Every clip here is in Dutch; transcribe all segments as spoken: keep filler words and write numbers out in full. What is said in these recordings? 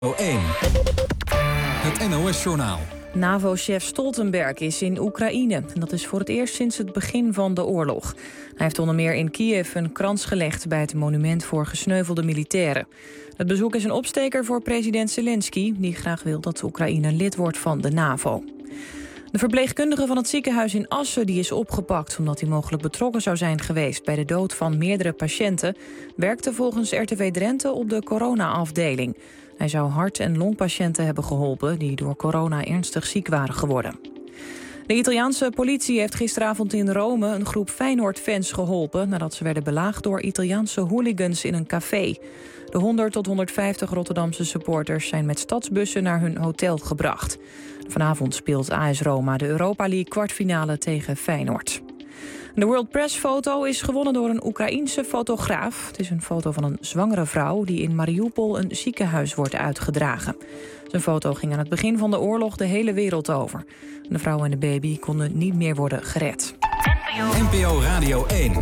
één. Het N O S-journaal. NAVO-chef Stoltenberg is in Oekraïne. En dat is voor het eerst sinds het begin van de oorlog. Hij heeft onder meer in Kiev een krans gelegd bij het monument voor gesneuvelde militairen. Het bezoek is een opsteker voor president Zelensky, die graag wil dat Oekraïne lid wordt van de NAVO. De verpleegkundige van het ziekenhuis in Assen die is opgepakt omdat hij mogelijk betrokken zou zijn geweest bij de dood van meerdere patiënten, werkte volgens R T V Drenthe op de corona-afdeling. Hij zou hart- en longpatiënten hebben geholpen die door corona ernstig ziek waren geworden. De Italiaanse politie heeft gisteravond in Rome een groep Feyenoord-fans geholpen nadat ze werden belaagd door Italiaanse hooligans in een café. De honderd tot honderdvijftig Rotterdamse supporters zijn met stadsbussen naar hun hotel gebracht. Vanavond speelt A S Roma de Europa League kwartfinale tegen Feyenoord. De World Press foto is gewonnen door een Oekraïense fotograaf. Het is een foto van een zwangere vrouw die in Mariupol een ziekenhuis wordt uitgedragen. Zijn foto ging aan het begin van de oorlog de hele wereld over. De vrouw en de baby konden niet meer worden gered. N P O Radio één.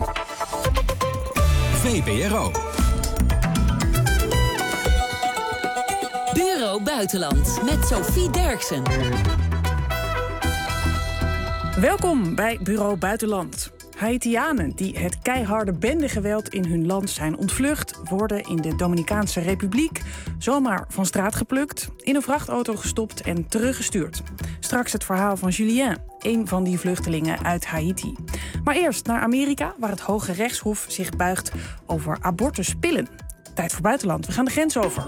V P R O. Bureau Buitenland met Sophie Derksen. Welkom bij Bureau Buitenland. Haitianen die het keiharde bendegeweld in hun land zijn ontvlucht, worden in de Dominicaanse Republiek zomaar van straat geplukt, in een vrachtauto gestopt en teruggestuurd. Straks het verhaal van Julien, een van die vluchtelingen uit Haiti. Maar eerst naar Amerika, waar het Hoge Rechtshof zich buigt over abortuspillen. Tijd voor Buitenland, we gaan de grens over.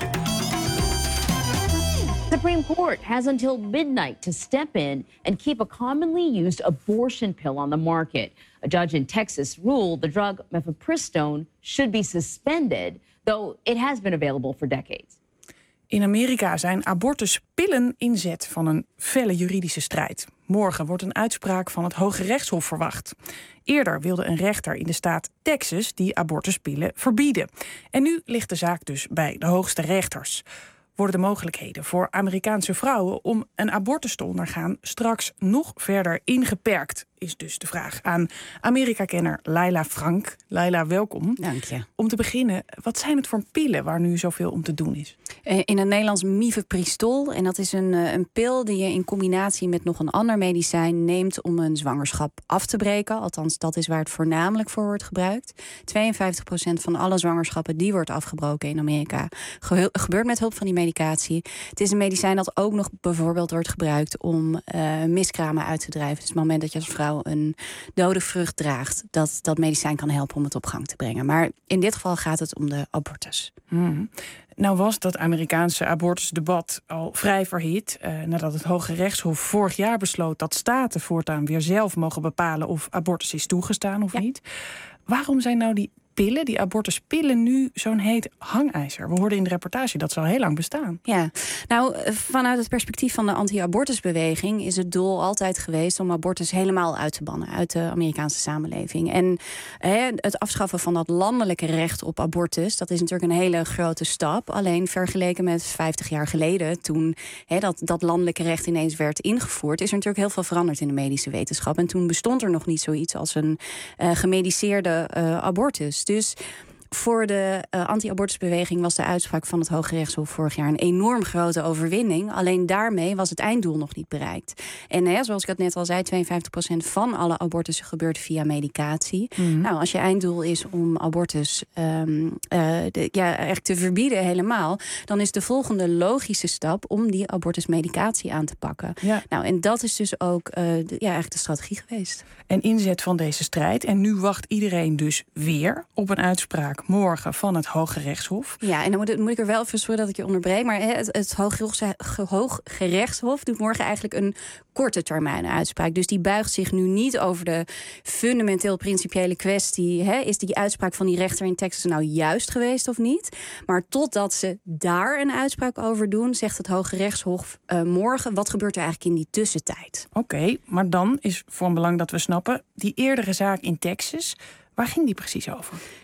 The Supreme Court has until midnight to step in and keep a commonly used abortion pill on the market. A judge in Texas ruled the drug mifepristone should be suspended, though it has been available for decades. In Amerika zijn abortuspillen inzet van een felle juridische strijd. Morgen wordt een uitspraak van het Hoge Rechtshof verwacht. Eerder wilde een rechter in de staat Texas die abortuspillen verbieden. En nu ligt de zaak dus bij de hoogste rechters. Worden de mogelijkheden voor Amerikaanse vrouwen om een abortus te ondergaan straks nog verder ingeperkt, is dus de vraag aan Amerika-kenner Laila Frank. Laila, welkom. Dank je. Om te beginnen, wat zijn het voor pillen waar nu zoveel om te doen is? In het Nederlands mifepristol. En dat is een, een pil die je in combinatie met nog een ander medicijn neemt om een zwangerschap af te breken. Althans, dat is waar het voornamelijk voor wordt gebruikt. tweeënvijftig procent van alle zwangerschappen die wordt afgebroken in Amerika ge- gebeurt met hulp van die medicatie. Het is een medicijn dat ook nog bijvoorbeeld wordt gebruikt om uh, miskramen uit te drijven. Dus het moment dat je als vrouw een dode vrucht draagt, dat dat medicijn kan helpen om het op gang te brengen. Maar in dit geval gaat het om de abortus. Hmm. Nou was dat Amerikaanse abortusdebat al vrij verhit, Uh, nadat het Hoge Rechtshof vorig jaar besloot dat staten voortaan weer zelf mogen bepalen of abortus is toegestaan of ja. niet. Waarom zijn nou die pillen, die abortuspillen, nu zo'n heet hangijzer? We hoorden in de reportage dat ze al heel lang bestaan. Ja, nou, vanuit het perspectief van de anti-abortusbeweging is het doel altijd geweest om abortus helemaal uit te bannen uit de Amerikaanse samenleving. En hè, het afschaffen van dat landelijke recht op abortus, dat is natuurlijk een hele grote stap. Alleen vergeleken met vijftig jaar geleden, toen hè, dat, dat landelijke recht ineens werd ingevoerd, is er natuurlijk heel veel veranderd in de medische wetenschap. En toen bestond er nog niet zoiets als een uh, gemediceerde uh, abortus. Dus voor de uh, anti-abortusbeweging was de uitspraak van het Hoge Rechtshof vorig jaar een enorm grote overwinning. Alleen daarmee was het einddoel nog niet bereikt. En hè, zoals ik het net al zei, tweeënvijftig procent van alle abortussen gebeurt via medicatie. Mm-hmm. Nou, als je einddoel is om abortus um, uh, de, ja, eigenlijk te verbieden helemaal, dan is de volgende logische stap om die abortusmedicatie aan te pakken. Ja. Nou, en dat is dus ook uh, de, ja, eigenlijk de strategie geweest. En inzet van deze strijd. En nu wacht iedereen dus weer op een uitspraak morgen van het Hoge Rechtshof. Ja, en dan moet, dan moet ik er wel even sorry dat ik je onderbreek, maar het, het Hoge Rechtshof doet morgen eigenlijk een korte termijn uitspraak. Dus die buigt zich nu niet over de fundamenteel principiële kwestie, hè, is die uitspraak van die rechter in Texas nou juist geweest of niet? Maar totdat ze daar een uitspraak over doen, zegt het Hoge Rechtshof uh, morgen, wat gebeurt er eigenlijk in die tussentijd? Oké, okay, maar dan is van belang dat we snappen, die eerdere zaak in Texas, waar ging die precies over?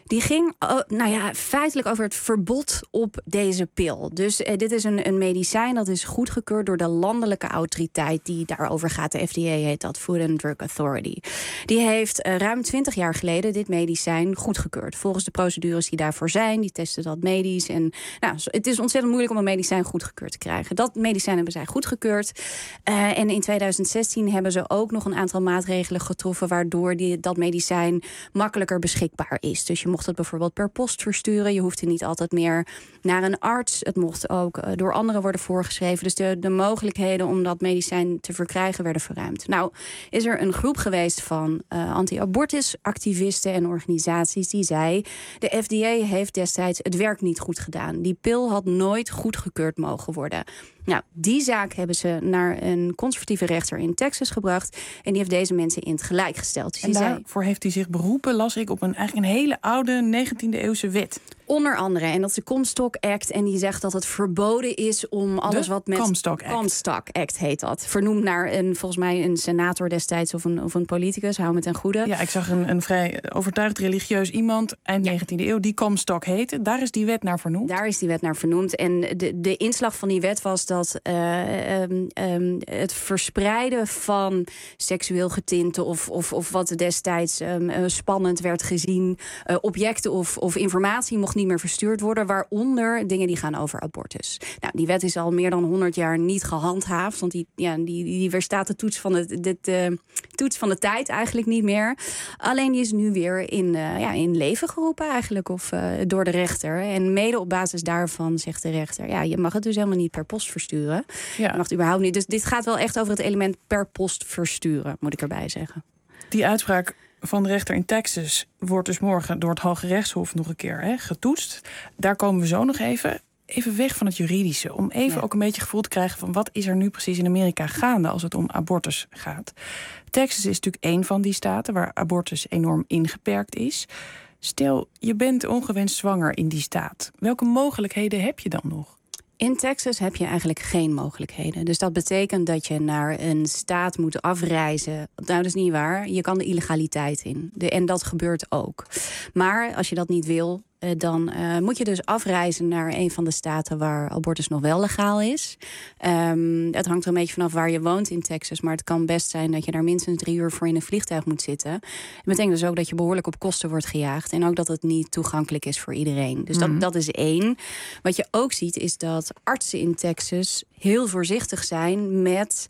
Die ging oh, nou ja, feitelijk over het verbod op deze pil. Dus eh, dit is een, een medicijn dat is goedgekeurd door de landelijke autoriteit die daarover gaat. De F D A heet dat, Food and Drug Authority. Die heeft uh, ruim twintig jaar geleden dit medicijn goedgekeurd. Volgens de procedures die daarvoor zijn. Die testen dat medisch. En nou, het is ontzettend moeilijk om een medicijn goedgekeurd te krijgen. Dat medicijn hebben zij goedgekeurd. Uh, en in tweeduizend zestien hebben ze ook nog een aantal maatregelen getroffen waardoor die, dat medicijn makkelijker beschikbaar is. Dus je mocht het bijvoorbeeld per post versturen. Je hoefde niet altijd meer naar een arts. Het mocht ook uh, door anderen worden voorgeschreven. Dus de, de mogelijkheden om dat medicijn te verkrijgen werden verruimd. Nou, is er een groep geweest van uh, anti-abortusactivisten en organisaties die zei, de F D A heeft destijds het werk niet goed gedaan. Die pil had nooit goedgekeurd mogen worden. Nou, die zaak hebben ze naar een conservatieve rechter in Texas gebracht. En die heeft deze mensen in het gelijk gesteld. Dus en daarvoor zei, heeft hij zich beroepen, las ik, op een eigenlijk een hele oude negentiende eeuwse wet. Onder andere, en dat is de Comstock Act. En die zegt dat het verboden is om alles de wat met... Comstock Act. Comstock Act heet dat. Vernoemd naar een, volgens mij een senator destijds of een, of een politicus. Hou me ten goede. Ja, ik zag een, een vrij overtuigd religieus iemand, eind ja. negentiende eeuw, die Comstock heette. Daar is die wet naar vernoemd. Daar is die wet naar vernoemd. En de, de inslag van die wet was dat uh, um, um, het verspreiden van seksueel getinte of, of, of wat destijds um, uh, spannend werd gezien, uh, objecten of, of informatie mocht niet meer verstuurd worden, waaronder dingen die gaan over abortus. Nou, die wet is al meer dan honderd jaar niet gehandhaafd, want die, ja, die, die weerstaat de toets van de, de, de toets van de tijd eigenlijk niet meer. Alleen die is nu weer in, uh, ja, in leven geroepen eigenlijk, of uh, door de rechter. En mede op basis daarvan zegt de rechter, ja, je mag het dus helemaal niet per post versturen. Ja. Je mag het überhaupt niet. Dus dit gaat wel echt over het element per post versturen, moet ik erbij zeggen. Die uitspraak van de rechter in Texas wordt dus morgen door het Hoge Rechtshof nog een keer hè, getoetst. Daar komen we zo nog even. Even weg van het juridische. Om even ja. ook een beetje gevoel te krijgen van wat is er nu precies in Amerika gaande als het om abortus gaat. Texas is natuurlijk één van die staten waar abortus enorm ingeperkt is. Stel, je bent ongewenst zwanger in die staat. Welke mogelijkheden heb je dan nog? In Texas heb je eigenlijk geen mogelijkheden. Dus dat betekent dat je naar een staat moet afreizen. Nou, dat is niet waar. Je kan de illegaliteit in. De, en dat gebeurt ook. Maar als je dat niet wil, Uh, dan uh, moet je dus afreizen naar een van de staten waar abortus nog wel legaal is. Um, het hangt er een beetje vanaf waar je woont in Texas. Maar het kan best zijn dat je daar minstens drie uur voor in een vliegtuig moet zitten. Dat betekent dus ook dat je behoorlijk op kosten wordt gejaagd. En ook dat het niet toegankelijk is voor iedereen. Dus dat, mm. dat is één. Wat je ook ziet is dat artsen in Texas heel voorzichtig zijn met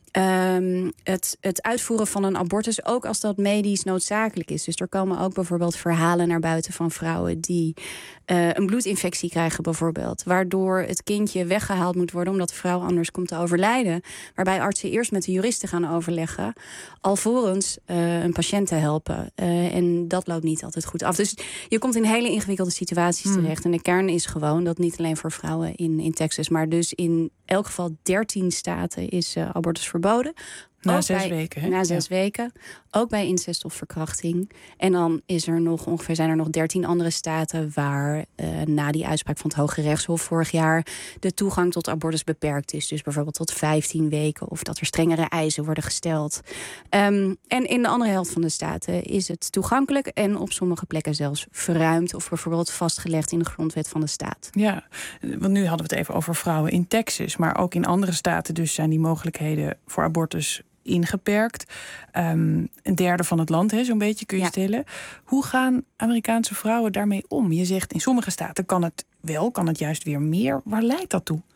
Um, het, het uitvoeren van een abortus, ook als dat medisch noodzakelijk is. Dus er komen ook bijvoorbeeld verhalen naar buiten van vrouwen die uh, een bloedinfectie krijgen bijvoorbeeld, waardoor het kindje weggehaald moet worden omdat de vrouw anders komt te overlijden. Waarbij artsen eerst met de juristen gaan overleggen, alvorens uh, een patiënt te helpen. Uh, en dat loopt niet altijd goed af. Dus je komt in hele ingewikkelde situaties hmm. terecht. En de kern is gewoon dat niet alleen voor vrouwen in, in Texas, maar dus in elk geval dertien staten is uh, abortus verboden. Na ook zes bij, weken. Hè? Na zes ja. weken. Ook bij incest of verkrachting. En dan is er nog ongeveer zijn er nog dertien andere staten waar uh, na die uitspraak van het Hoge Rechtshof vorig jaar de toegang tot abortus beperkt is. Dus bijvoorbeeld tot vijftien weken of dat er strengere eisen worden gesteld. Um, en in de andere helft van de staten is het toegankelijk en op sommige plekken zelfs verruimd of bijvoorbeeld vastgelegd in de grondwet van de staat. Ja, want nu hadden we het even over vrouwen in Texas, maar ook in andere staten dus zijn die mogelijkheden voor abortus ingeperkt. Um, een derde van het land, hè, zo'n beetje kun je ja. stellen. Hoe gaan Amerikaanse vrouwen daarmee om? Je zegt in sommige staten kan het wel, kan het juist weer meer. Waar leidt dat toe?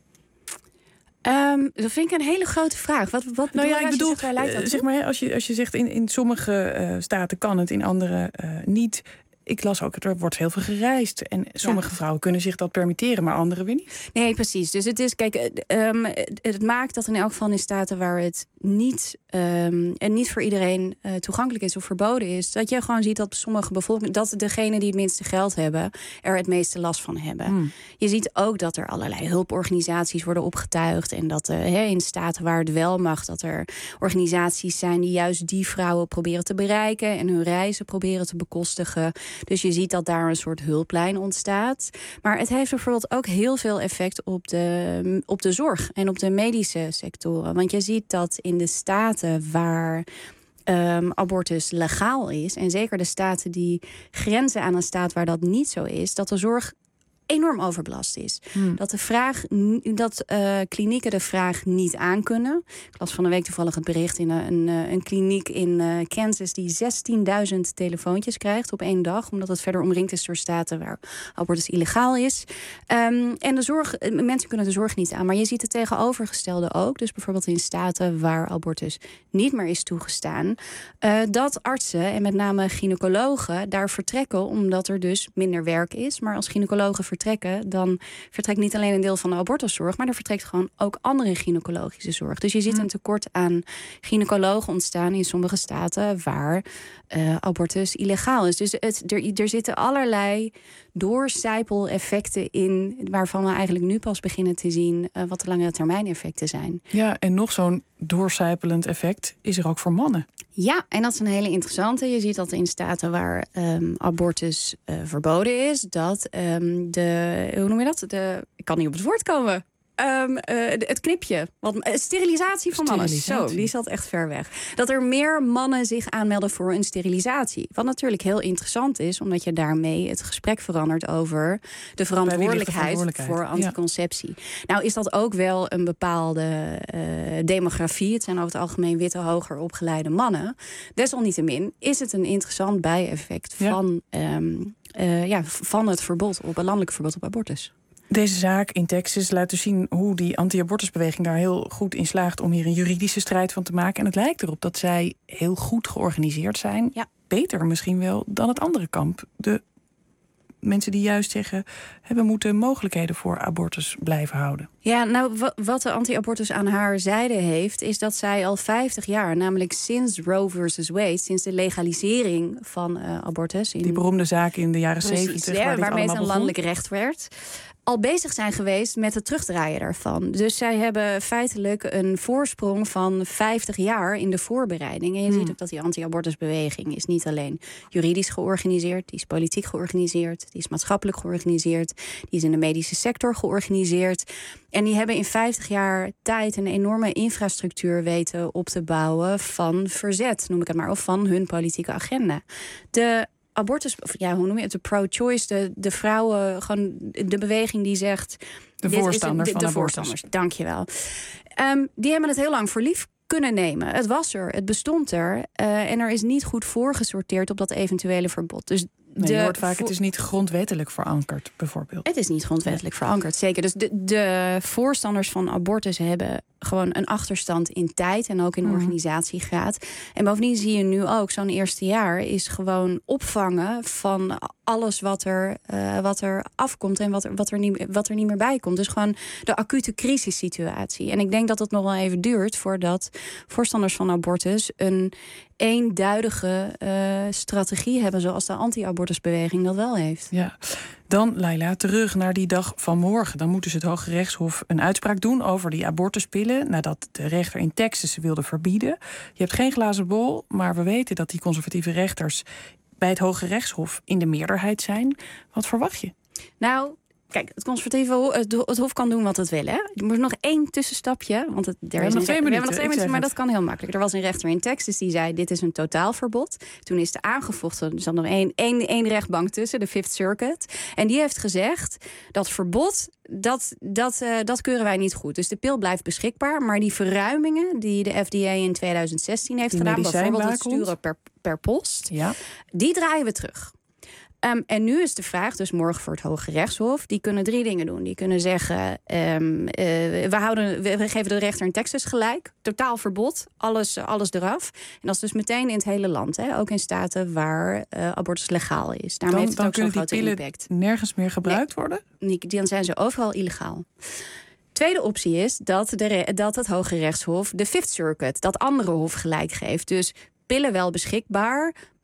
Um, dat vind ik een hele grote vraag. Wat, wat nou ja, ik bedoel, zegt, waar leidt dat toe? zeg maar, als je, als je zegt in, in sommige uh, staten kan het, in andere uh, niet. Ik las ook, er wordt heel veel gereisd. En sommige ja. vrouwen kunnen zich dat permitteren, maar anderen weer niet. Nee, precies. Dus het is, kijk, um, het maakt dat in elk geval in staten waar het niet, um, en niet voor iedereen uh, toegankelijk is of verboden is, dat je gewoon ziet dat sommige bevolking, dat degenen die het minste geld hebben, er het meeste last van hebben. Hmm. Je ziet ook dat er allerlei hulporganisaties worden opgetuigd en dat uh, he, in staten waar het wel mag, dat er organisaties zijn die juist die vrouwen proberen te bereiken en hun reizen proberen te bekostigen. Dus je ziet dat daar een soort hulplijn ontstaat. Maar het heeft bijvoorbeeld ook heel veel effect op de, op de zorg en op de medische sectoren. Want je ziet dat in de staten waar um, abortus legaal is, en zeker de staten die grenzen aan een staat waar dat niet zo is, dat de zorg enorm overbelast is. Hmm. Dat de vraag, dat uh, klinieken de vraag niet aankunnen. Ik las van de week toevallig het bericht in een, een, een kliniek in uh, Kansas die zestienduizend telefoontjes krijgt op één dag, omdat het verder omringd is door staten waar abortus illegaal is. Um, en de zorg, mensen kunnen de zorg niet aan, maar je ziet het tegenovergestelde ook. Dus bijvoorbeeld in staten waar abortus niet meer is toegestaan, uh, dat artsen en met name gynaecologen daar vertrekken omdat er dus minder werk is. Maar als gynaecologen vertrekken, dan vertrekt niet alleen een deel van de abortuszorg, maar er vertrekt gewoon ook andere gynaecologische zorg. Dus je ziet een tekort aan gynaecologen ontstaan in sommige staten waar uh, abortus illegaal is. Dus het, er, er zitten allerlei doorcijpeleffecten in, waarvan we eigenlijk nu pas beginnen te zien uh, wat de langere termijn effecten zijn. Ja, en nog zo'n doorcijpelend effect is er ook voor mannen. Ja, en dat is een hele interessante. Je ziet dat in staten waar um, abortus uh, verboden is, dat um, de, hoe noem je dat? De, ik kan niet op het woord komen. Um, uh, het knipje. Wat, uh, sterilisatie van mannen. Zo, die zat echt ver weg. Dat er meer mannen zich aanmelden voor een sterilisatie. Wat natuurlijk heel interessant is, omdat je daarmee het gesprek verandert over de verantwoordelijkheid, verantwoordelijkheid. voor anticonceptie. Ja. Nou is dat ook wel een bepaalde uh, demografie. Het zijn over het algemeen witte, hoger opgeleide mannen. Desalniettemin is het een interessant bijeffect ja. van, um, uh, ja, van het verbod op, het landelijk verbod op abortus. Deze zaak in Texas laat dus zien hoe die anti-abortusbeweging daar heel goed in slaagt om hier een juridische strijd van te maken. En het lijkt erop dat zij heel goed georganiseerd zijn. Ja. Beter misschien wel dan het andere kamp. De mensen die juist zeggen, we moeten mogelijkheden voor abortus blijven houden. Ja, nou, wat de anti-abortus aan haar zijde heeft, is dat zij al vijftig jaar, namelijk sinds Roe versus Wade, sinds de legalisering van uh, abortus. In, die beroemde zaak in de jaren zeventig. Ja, waar waarmee het een begon. landelijk recht werd. Al bezig zijn geweest met het terugdraaien daarvan. Dus zij hebben feitelijk een voorsprong van vijftig jaar in de voorbereiding. En je hmm. ziet ook dat die anti-abortusbeweging is niet alleen juridisch georganiseerd, die is politiek georganiseerd, die is maatschappelijk georganiseerd, die is in de medische sector georganiseerd. En die hebben in vijftig jaar tijd een enorme infrastructuur weten op te bouwen van verzet, noem ik het maar, of van hun politieke agenda. De abortus, ja, hoe noem je het? De pro-choice, de, de vrouwen, gewoon de beweging die zegt, de voorstanders van de, de abortus. Voorstanders, dankjewel. Um, die hebben het heel lang voor lief kunnen nemen. Het was er, het bestond er. Uh, en er is niet goed voorgesorteerd op dat eventuele verbod. Dus nee, je hoort vaak, vo- het is niet grondwettelijk verankerd, bijvoorbeeld. Het is niet grondwettelijk ja. verankerd, zeker. Dus de, de voorstanders van abortus hebben gewoon een achterstand in tijd en ook in mm-hmm. organisatiegraad. En bovendien zie je nu ook, zo'n eerste jaar is gewoon opvangen van alles wat er, uh, wat er afkomt en wat er, wat, er niet, wat er niet meer bij komt. Dus gewoon de acute crisissituatie. En ik denk dat het nog wel even duurt voordat voorstanders van abortus een eenduidige uh, strategie hebben, zoals de anti-abortusbeweging dat wel heeft. Ja. Dan, Laila, terug naar die dag van morgen. Dan moet dus het Hoge Rechtshof een uitspraak doen over die abortuspillen, nadat de rechter in Texas ze wilde verbieden. Je hebt geen glazen bol, maar we weten dat die conservatieve rechters bij het Hoge Rechtshof in de meerderheid zijn. Wat verwacht je? Nou, kijk, het conservatieve het, het Hof kan doen wat het wil. Hè? Er moet nog één tussenstapje. Want het, er we hebben nog twee minuten. We hebben nog twee minuten, maar dat kan heel makkelijk. Er was een rechter in Texas die zei, dit is een totaalverbod. Toen is er aangevochten. Er zat nog één, één, één rechtbank tussen, de Fifth Circuit. En die heeft gezegd, dat verbod, dat, dat, uh, dat keuren wij niet goed. Dus de pil blijft beschikbaar. Maar die verruimingen die de F D A in twintig zestien heeft die gedaan, bijvoorbeeld het sturen per, per post, ja. die draaien we terug. Um, en nu is de vraag, dus morgen voor het Hoge Rechtshof, die kunnen drie dingen doen. Die kunnen zeggen, um, uh, we, houden, we, we geven de rechter in Texas gelijk. Totaal verbod, alles, alles eraf. En dat is dus meteen in het hele land. Hè? Ook in staten waar uh, abortus legaal is. Daarmee dan heeft het ook zo'n grote pillen impact. Nergens meer gebruikt nee, worden? Dan zijn ze overal illegaal. Tweede optie is dat, de, dat het Hoge Rechtshof de Fifth Circuit, dat andere hof, gelijk geeft. Dus pillen wel beschikbaar,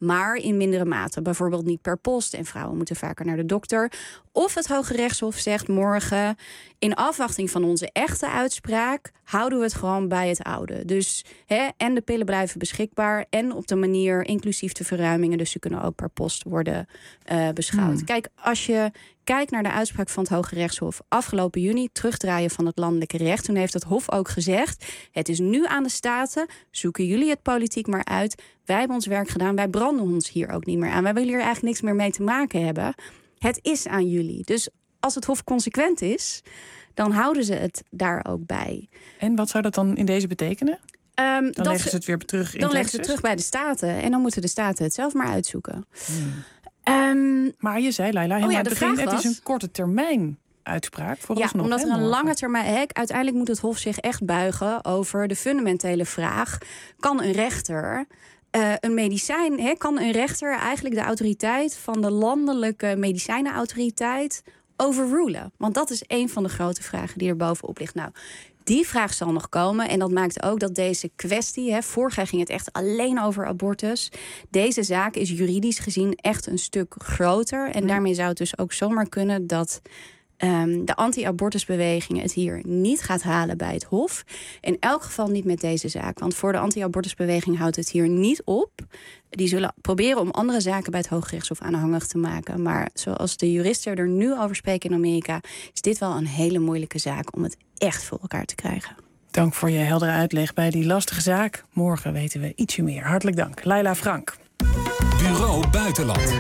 maar in mindere mate. Bijvoorbeeld niet per post en vrouwen moeten vaker naar de dokter. Of het Hoge Rechtshof zegt morgen, in afwachting van onze echte uitspraak houden we het gewoon bij het oude. Dus hè, en de pillen blijven beschikbaar en op de manier inclusief de verruimingen, dus ze kunnen ook per post worden uh, beschouwd. Hmm. Kijk, als je kijkt naar de uitspraak van het Hoge Rechtshof afgelopen juni, terugdraaien van het landelijke recht, toen heeft het Hof ook gezegd, het is nu aan de Staten, zoeken jullie het politiek maar uit. Wij hebben ons werk gedaan, wij branden ons hier ook niet meer aan. Wij willen hier eigenlijk niks meer mee te maken hebben. Het is aan jullie. Dus als het Hof consequent is, dan houden ze het daar ook bij. En wat zou dat dan in deze betekenen? Um, dan leggen ze het weer terug in Dan leggen ze het terug bij de Staten. En dan moeten de Staten het zelf maar uitzoeken. Hmm. Um, maar je zei, Laila, oh ja, het, begin, het is een korte termijn uitspraak. Ja, nog, omdat hè, er een morgen. lange termijn... He, uiteindelijk moet het Hof zich echt buigen over de fundamentele vraag. Kan een rechter... Uh, een medicijn, he, kan een rechter eigenlijk de autoriteit van de landelijke medicijnenautoriteit overrulen? Want dat is een van de grote vragen die er bovenop ligt. Nou, die vraag zal nog komen. En dat maakt ook dat deze kwestie, he, vorig jaar ging het echt alleen over abortus. Deze zaak is juridisch gezien echt een stuk groter. En daarmee zou het dus ook zomaar kunnen dat Um, de anti-abortusbeweging het hier niet gaat halen bij het Hof. In elk geval niet met deze zaak. Want voor de anti-abortusbeweging houdt het hier niet op. Die zullen proberen om andere zaken bij het Hooggerechtshof aanhangig te maken. Maar zoals de juristen er nu over spreken in Amerika, is dit wel een hele moeilijke zaak om het echt voor elkaar te krijgen. Dank voor je heldere uitleg bij die lastige zaak. Morgen weten we ietsje meer. Hartelijk dank. Laila Frank. Bureau Buitenland.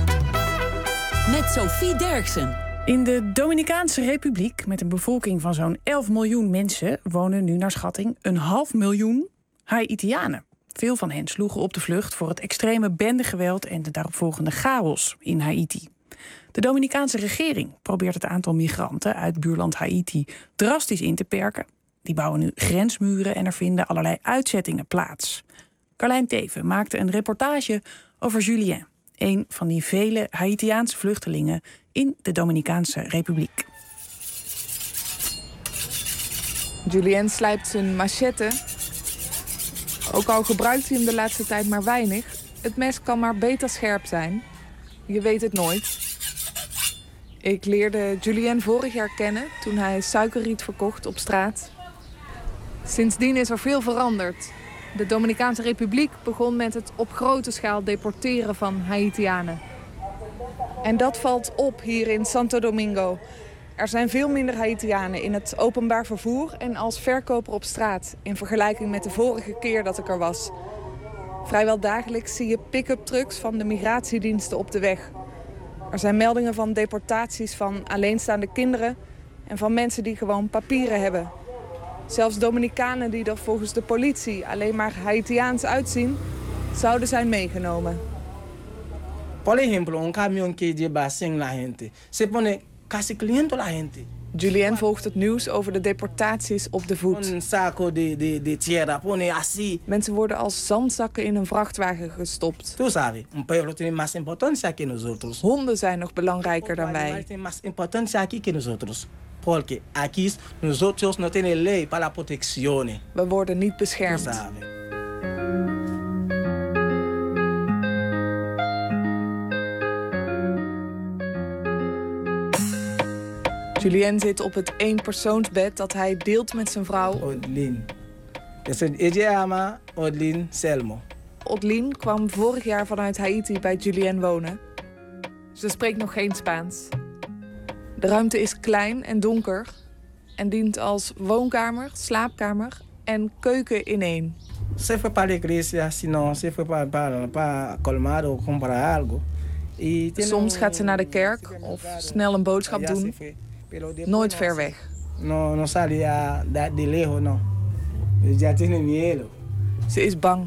Met Sophie Derksen. In de Dominicaanse Republiek, met een bevolking van zo'n elf miljoen mensen, wonen nu naar schatting een half miljoen Haïtianen. Veel van hen sloegen op de vlucht voor het extreme bendegeweld en de daaropvolgende chaos in Haïti. De Dominicaanse regering probeert het aantal migranten uit buurland Haïti drastisch in te perken. Die bouwen nu grensmuren en er vinden allerlei uitzettingen plaats. Carlijn Teven maakte een reportage over Julien, een van die vele Haïtiaanse vluchtelingen in de Dominicaanse Republiek. Julien slijpt zijn machette. Ook al gebruikt hij hem de laatste tijd maar weinig, het mes kan maar beter scherp zijn. Je weet het nooit. Ik leerde Julien vorig jaar kennen toen hij suikerriet verkocht op straat. Sindsdien is er veel veranderd. De Dominicaanse Republiek begon met het op grote schaal deporteren van Haïtianen. En dat valt op hier in Santo Domingo. Er zijn veel minder Haïtianen in het openbaar vervoer en als verkoper op straat, in vergelijking met de vorige keer dat ik er was. Vrijwel dagelijks zie je pick-up trucks van de migratiediensten op de weg. Er zijn meldingen van deportaties van alleenstaande kinderen en van mensen die gewoon papieren hebben. Zelfs Dominicanen die er volgens de politie alleen maar Haïtiaans uitzien, zouden zijn meegenomen. Por ejemplo, un camión que lleva cien la gente, se pone casi quinientos la gente. Julien volgt het nieuws over de deportaties op de voet. Un saco de, de, de tierra, pone así. Mensen worden als zandzakken in een vrachtwagen gestopt. Tú sabes, un pueblo tiene más importancia que nosotros. Honden zijn nog belangrijker dan wij. Tiene más importancia aquí que nosotros. Porque aquí nosotros no tienen ley para la protección. We worden niet beschermd. Tú sabes. Julien zit op het eenpersoonsbed dat hij deelt met zijn vrouw. Odlin. Ella ama Odlin Selmo. Odlin kwam vorig jaar vanuit Haïti bij Julien wonen. Ze spreekt nog geen Spaans. De ruimte is klein en donker en dient als woonkamer, slaapkamer en keuken in één. Se fue para la iglesia, si no, se fue para, para, para colmar o comprar algo. Soms gaat ze naar de kerk of snel een boodschap doen. Nooit ver weg. No, no salía de lejos, no. Ya tiene miedo. Ze is bang.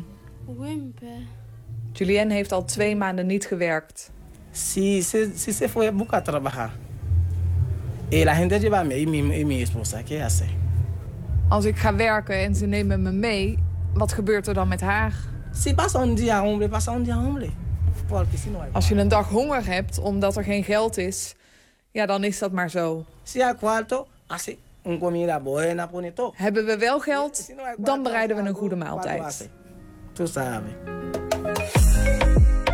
Julien heeft al twee maanden niet gewerkt. Si, si, si se fue a buscar trabajar. Y la gente lleva a mí y mi, y mi esposa, ¿qué hace? Als ik ga werken en ze nemen me mee, wat gebeurt er dan met haar? Si pasa un día hambre, pasa un día hambre. Porque si no hay. Als je een dag honger hebt omdat er geen geld is, ja, dan is dat maar zo. Si hay cuarto, hace un comida buena, pone todo. Hebben we wel geld, dan bereiden we een goede maaltijd. Tú sabes.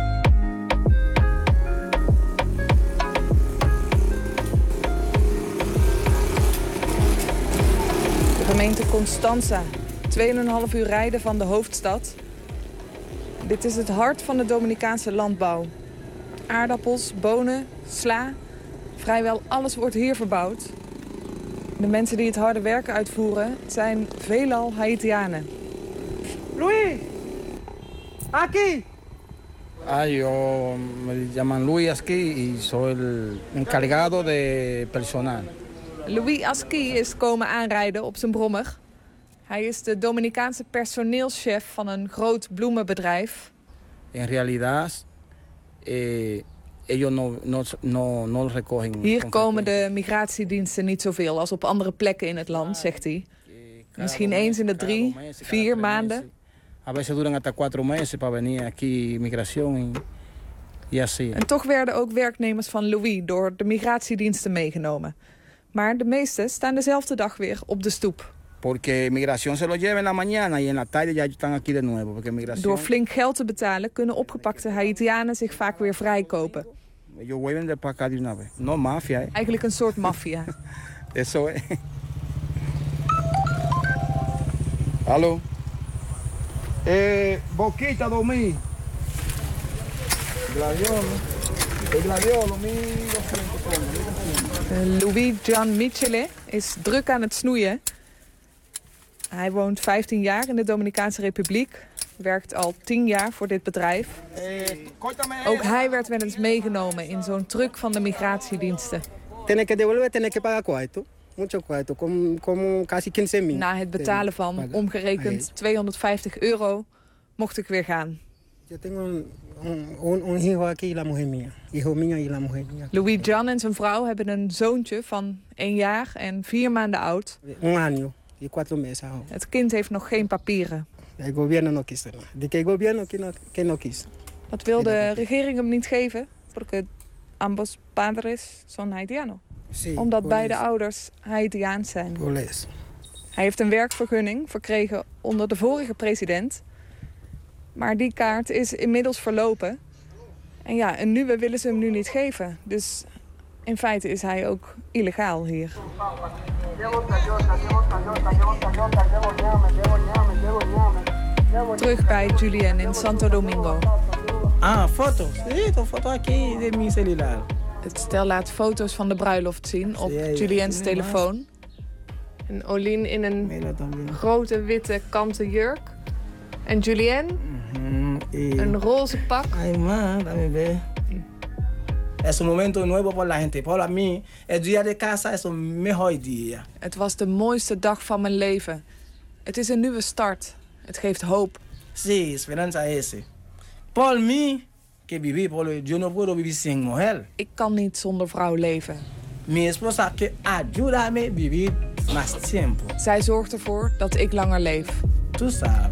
Gemeente Constanza, twee en een half uur rijden van de hoofdstad. Dit is het hart van de Dominicaanse landbouw. Aardappels, bonen, sla, vrijwel alles wordt hier verbouwd. De mensen die het harde werk uitvoeren zijn veelal Haitianen. Luis, aquí. Ah, yo me llaman Luis aquí y soy el encargado de personal. Louis Asqui is komen aanrijden op zijn brommer. Hij is de Dominicaanse personeelschef van een groot bloemenbedrijf. En realidad, eh, ellos no, no, no, no recogen. Hier komen de migratiediensten niet zoveel als op andere plekken in het land, zegt hij. Misschien eens in de drie, vier maanden. A veces duran hasta cuatro meses para venir aquí migración y así. En toch werden ook werknemers van Louis door de migratiediensten meegenomen. Maar de meeste staan dezelfde dag weer op de stoep. Porque migración se lo lleva en la mañana y en la tarde ya están aquí de nuevo. Porque migración... Door flink geld te betalen kunnen opgepakte Haitianen zich vaak weer vrijkopen. Ellos vuelven de para acá de una vez. No mafia, eh. Eigenlijk een soort maffia. Eso es. Hallo. Eh, Boquita Domi. Gladiolo. El gladiolo, Louis Gian Michele is druk aan het snoeien. Hij woont vijftien jaar in de Dominicaanse Republiek. Werkt al tien jaar voor dit bedrijf. Ook hij werd wel eens meegenomen in zo'n truck van de migratiediensten. Tiene que devolver, tiene que pagar cuarto. Mucho cuarto, como, como casi quince mil. Na het betalen van omgerekend tweehonderdvijftig euro mocht ik weer gaan. Yo tengo un, un, un hijo aquí y la mujer mía. Hijo mío y la mujer mía. Louis Gian en zijn vrouw hebben een zoontje van één jaar en vier maanden oud. Un año y cuatro meses ahora. Het kind heeft nog geen papieren. El gobierno no quiso. De que el gobierno que no, que no quiso. Dat wil de regering hem niet geven, porque ambos padres son haitiano. Sí, Omdat beide eso. ouders Haitiaans zijn. Por eso. Hij heeft een werkvergunning verkregen onder de vorige president. Maar die kaart is inmiddels verlopen. En ja, een nieuwe willen ze hem nu niet geven. Dus in feite is hij ook illegaal hier. Terug bij Julien in Santo Domingo. Ah, fotos. Sí, tu foto aquí de mi celular. Het stel laat foto's van de bruiloft zien op Julien's telefoon. En Olien in een grote witte kanten jurk. En Julien, een roze pak. Ay, man, dame ver. Es un momento nuevo por la gente. Para mí, el día de casa es un mejor día. Het was de mooiste dag van mijn leven. Het is een nieuwe start. Het geeft hoop. Sí, esperanza ese. Por mí, que viví, por yo no puedo vivir sin mujer. Ik kan niet zonder vrouw leven. Mi esposa que ayúdame a vivir más tiempo. Zij zorgt ervoor dat ik langer leef. Tú sabes.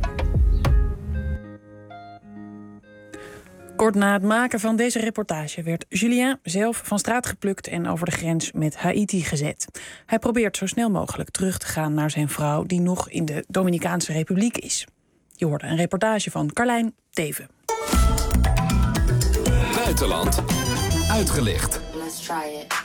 Kort na het maken van deze reportage werd Julien zelf van straat geplukt en over de grens met Haiti gezet. Hij probeert zo snel mogelijk terug te gaan naar zijn vrouw die nog in de Dominicaanse Republiek is. Je hoorde een reportage van Carlijn Teven. Buitenland uitgelicht. Let's try it.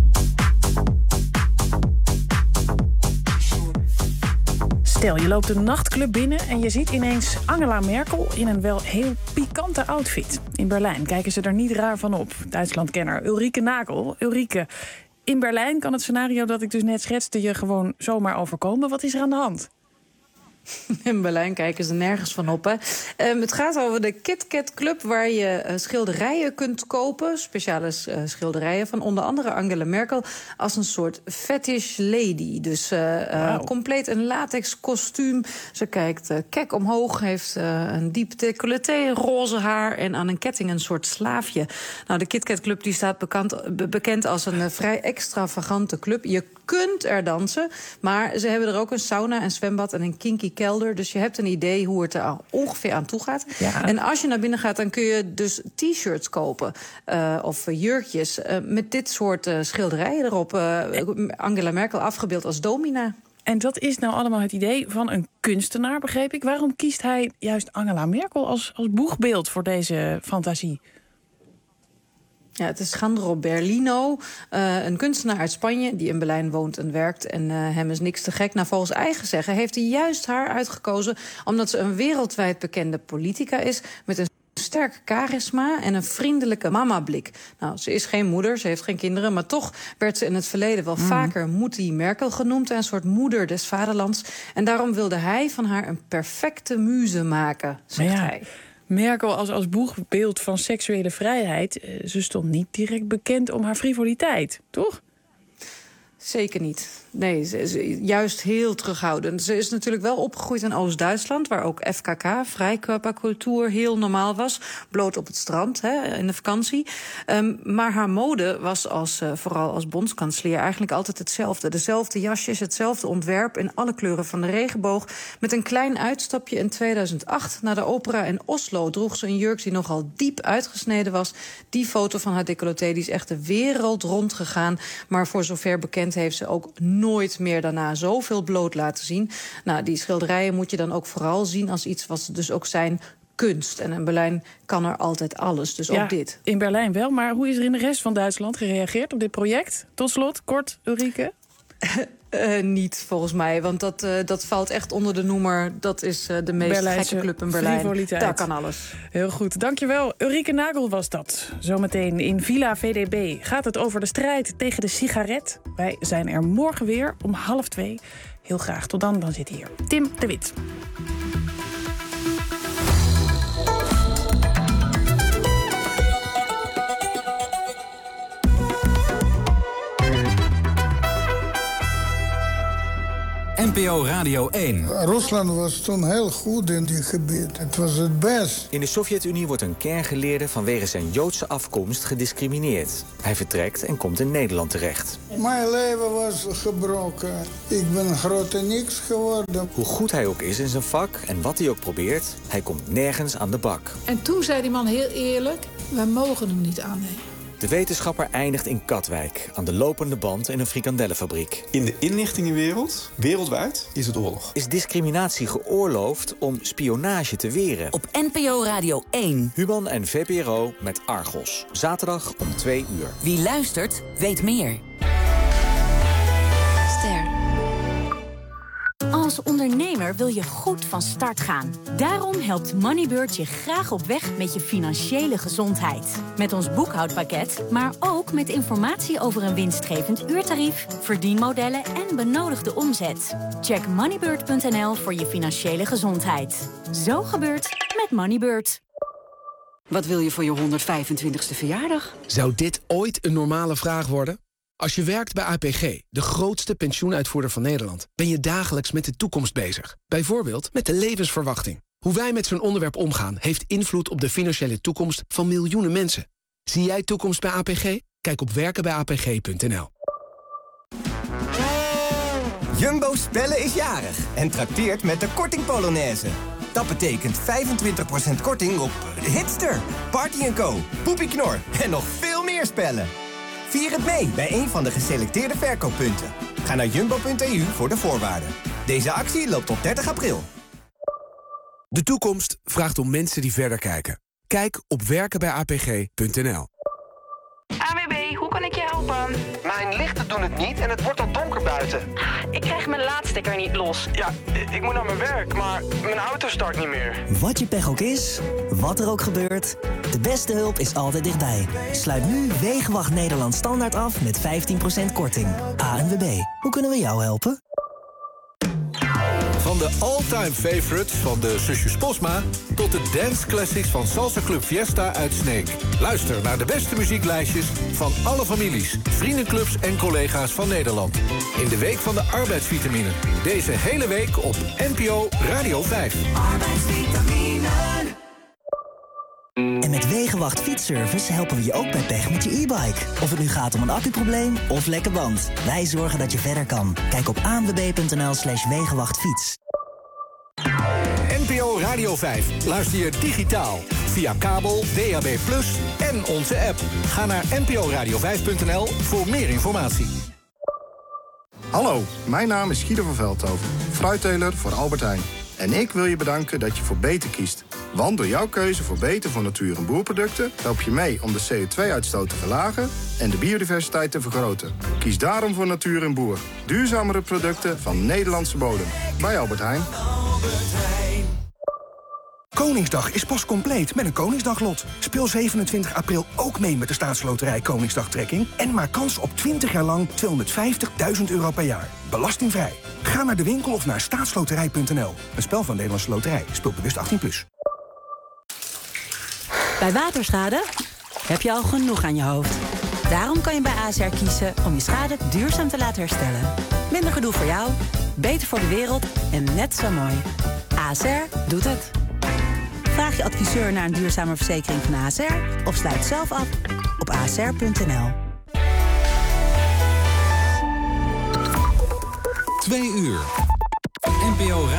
Stel, je loopt een nachtclub binnen en je ziet ineens Angela Merkel in een wel heel pikante outfit. In Berlijn kijken ze er niet raar van op. Duitslandkenner Ulrike Nagel. Ulrike, in Berlijn kan het scenario dat ik dus net schetste je gewoon zomaar overkomen. Wat is er aan de hand? In Berlijn kijken ze nergens van op. Hè. Um, het gaat over de KitKat Club, waar je uh, schilderijen kunt kopen. Speciale uh, schilderijen van onder andere Angela Merkel als een soort fetish lady. Dus uh, uh, wow. compleet een latex kostuum. Ze kijkt uh, kek omhoog, heeft uh, een diep decolleté, roze haar en aan een ketting een soort slaafje. Nou, de KitKat Club die staat bekend, be- bekend als een uh, vrij extravagante club. Je kunt er dansen, maar ze hebben er ook een sauna, een zwembad en een kinky kelder. Dus je hebt een idee hoe het er ongeveer aan toe gaat. Ja. En als je naar binnen gaat, dan kun je dus t-shirts kopen. Uh, of jurkjes uh, met dit soort uh, schilderijen erop. Uh, Angela Merkel afgebeeld als domina. En dat is nou allemaal het idee van een kunstenaar, begreep ik. Waarom kiest hij juist Angela Merkel als, als boegbeeld voor deze fantasie? Ja, het is Sandro Berlino, uh, een kunstenaar uit Spanje die in Berlijn woont en werkt. En uh, hem is niks te gek. Nou, volgens eigen zeggen heeft hij juist haar uitgekozen omdat ze een wereldwijd bekende politica is met een sterk charisma en een vriendelijke mama-blik. Nou, ze is geen moeder, ze heeft geen kinderen, maar toch werd ze in het verleden wel mm. vaker Moetie Merkel genoemd, een soort moeder des vaderlands. En daarom wilde hij van haar een perfecte muze maken, zegt ja. hij. Merkel als, als boegbeeld van seksuele vrijheid, ze stond niet direct bekend om haar frivoliteit, toch? Zeker niet. Nee, ze is juist heel terughoudend. Ze is natuurlijk wel opgegroeid in Oost-Duitsland, waar ook F K K, vrijkörpercultuur, heel normaal was. Bloot op het strand, hè, in de vakantie. Um, maar haar mode was als, uh, vooral als bondskanselier eigenlijk altijd hetzelfde. Dezelfde jasjes, hetzelfde ontwerp in alle kleuren van de regenboog. Met een klein uitstapje in tweeduizend acht. Na de opera in Oslo droeg ze een jurk die nogal diep uitgesneden was. Die foto van haar decolleté die is echt de wereld rondgegaan. Maar voor zover bekend heeft ze ook nooit meer daarna zoveel bloot laten zien. Nou, die schilderijen moet je dan ook vooral zien als iets wat ze dus ook zijn kunst. En in Berlijn kan er altijd alles, dus ja, ook dit. In Berlijn wel, maar hoe is er in de rest van Duitsland gereageerd op dit project? Tot slot, kort, Ulrike. Uh, niet, volgens mij. Want dat, uh, dat valt echt onder de noemer. Dat is uh, de meest Berlijnse gekke club in Berlijn. Daar kan alles. Heel goed, dankjewel. Ulrike Nagel was dat. Zometeen in Villa V D B gaat het over de strijd tegen de sigaret. Wij zijn er morgen weer om half twee. Heel graag. Tot dan, dan zit hier Tim de Wit. N P O Radio één. Rusland was toen heel goed in die gebied. Het was het best. In de Sovjet-Unie wordt een kerngeleerde vanwege zijn Joodse afkomst gediscrimineerd. Hij vertrekt en komt in Nederland terecht. Mijn leven was gebroken. Ik ben groot en niks geworden. Hoe goed hij ook is in zijn vak en wat hij ook probeert, hij komt nergens aan de bak. En toen zei die man heel eerlijk, wij mogen hem niet aannemen. De wetenschapper eindigt in Katwijk, aan de lopende band in een frikandellenfabriek. In de inlichtingenwereld, wereldwijd, is het oorlog. Is discriminatie geoorloofd om spionage te weren? Op N P O Radio één. Human en V P R O met Argos. Zaterdag om twee uur. Wie luistert, weet meer. Ster. Als ondernemer wil je goed van start gaan. Daarom helpt Moneybird je graag op weg met je financiële gezondheid. Met ons boekhoudpakket, maar ook met informatie over een winstgevend uurtarief, verdienmodellen en benodigde omzet. Check moneybird punt n l voor je financiële gezondheid. Zo gebeurt met Moneybird. Wat wil je voor je honderdvijfentwintigste verjaardag? Zou dit ooit een normale vraag worden? Als je werkt bij A P G, de grootste pensioenuitvoerder van Nederland, ben je dagelijks met de toekomst bezig. Bijvoorbeeld met de levensverwachting. Hoe wij met zo'n onderwerp omgaan, heeft invloed op de financiële toekomst van miljoenen mensen. Zie jij toekomst bij A P G? Kijk op werken bij a p g punt n l. Jumbo Spellen is jarig en trakteert met de korting Polonaise. Dat betekent vijfentwintig procent korting op Hitster, Party en Co, Poepie Knor en nog veel meer spellen. Vier het mee bij een van de geselecteerde verkooppunten. Ga naar jumbo punt e u voor de voorwaarden. Deze actie loopt tot dertig april. De toekomst vraagt om mensen die verder kijken. Kijk op werken bij a p g punt n l. A W B, hoe kan ik je helpen? Mijn lichten doen het niet en het wordt al donker buiten. Ik krijg mijn laadstekker niet los. Ja, ik moet naar mijn werk, maar mijn auto start niet meer. Wat je pech ook is, wat er ook gebeurt, de beste hulp is altijd dichtbij. Sluit nu Wegenwacht Nederland Standaard af met vijftien procent korting. A N W B, hoe kunnen we jou helpen? Van de all-time favorites van de zusjes Posma tot de dance classics van Salsa Club Fiesta uit Sneek. Luister naar de beste muzieklijstjes van alle families, vriendenclubs en collega's van Nederland. In de Week van de Arbeidsvitamine. Deze hele week op N P O Radio vijf. Arbeidsvitamine. En met Wegenwacht Fietsservice helpen we je ook bij pech met je e-bike. Of het nu gaat om een accuprobleem of lekke band. Wij zorgen dat je verder kan. Kijk op a n w b punt n l slash wegenwachtfiets. N P O Radio vijf. Luister je digitaal. Via kabel, D A B plus, en onze app. Ga naar n p o radio vijf punt n l voor meer informatie. Hallo, mijn naam is Guido van Veldhoven, fruitteler voor Albert Heijn. En ik wil je bedanken dat je voor Beter kiest. Want door jouw keuze voor Beter voor natuur- en boerproducten help je mee om de C O twee uitstoot te verlagen en de biodiversiteit te vergroten. Kies daarom voor Natuur en Boer. Duurzamere producten van Nederlandse bodem. Bij Albert Heijn. Koningsdag is pas compleet met een Koningsdaglot. Speel zevenentwintig april ook mee met de Staatsloterij Koningsdagtrekking... en maak kans op twintig jaar lang tweehonderdvijftigduizend euro per jaar. Belastingvrij. Ga naar de winkel of naar staatsloterij punt n l. Een spel van Nederlandse Loterij. Speelt bewust achttien plus. Bij waterschade heb je al genoeg aan je hoofd. Daarom kan je bij A S R kiezen om je schade duurzaam te laten herstellen. Minder gedoe voor jou, beter voor de wereld en net zo mooi. A S R doet het. Vraag je adviseur naar een duurzame verzekering van A S R... of sluit zelf af op a s r punt n l. Twee uur. N P O